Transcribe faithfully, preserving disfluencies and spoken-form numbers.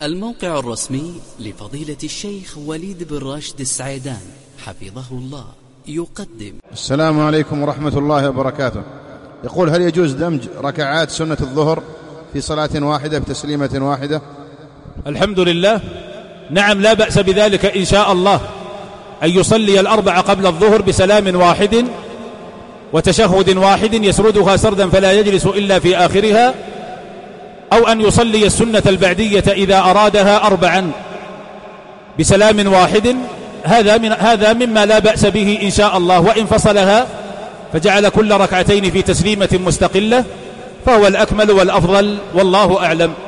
الموقع الرسمي لفضيلة الشيخ وليد بن راشد السعيدان حفظه الله يقدم. السلام عليكم ورحمة الله وبركاته. يقول: هل يجوز دمج ركعات سنة الظهر في صلاة واحدة بتسليمة واحدة؟ الحمد لله، نعم، لا بأس بذلك إن شاء الله، أن يصلي الأربع قبل الظهر بسلام واحد وتشهد واحد يسردها سردا فلا يجلس إلا في آخرها، أو أن يصلي السنة البعدية إذا أرادها أربعا بسلام واحد. هذا من هذا مما لا بأس به إن شاء الله، وإن فصلها فجعل كل ركعتين في تسليمة مستقلة فهو الأكمل والأفضل، والله أعلم.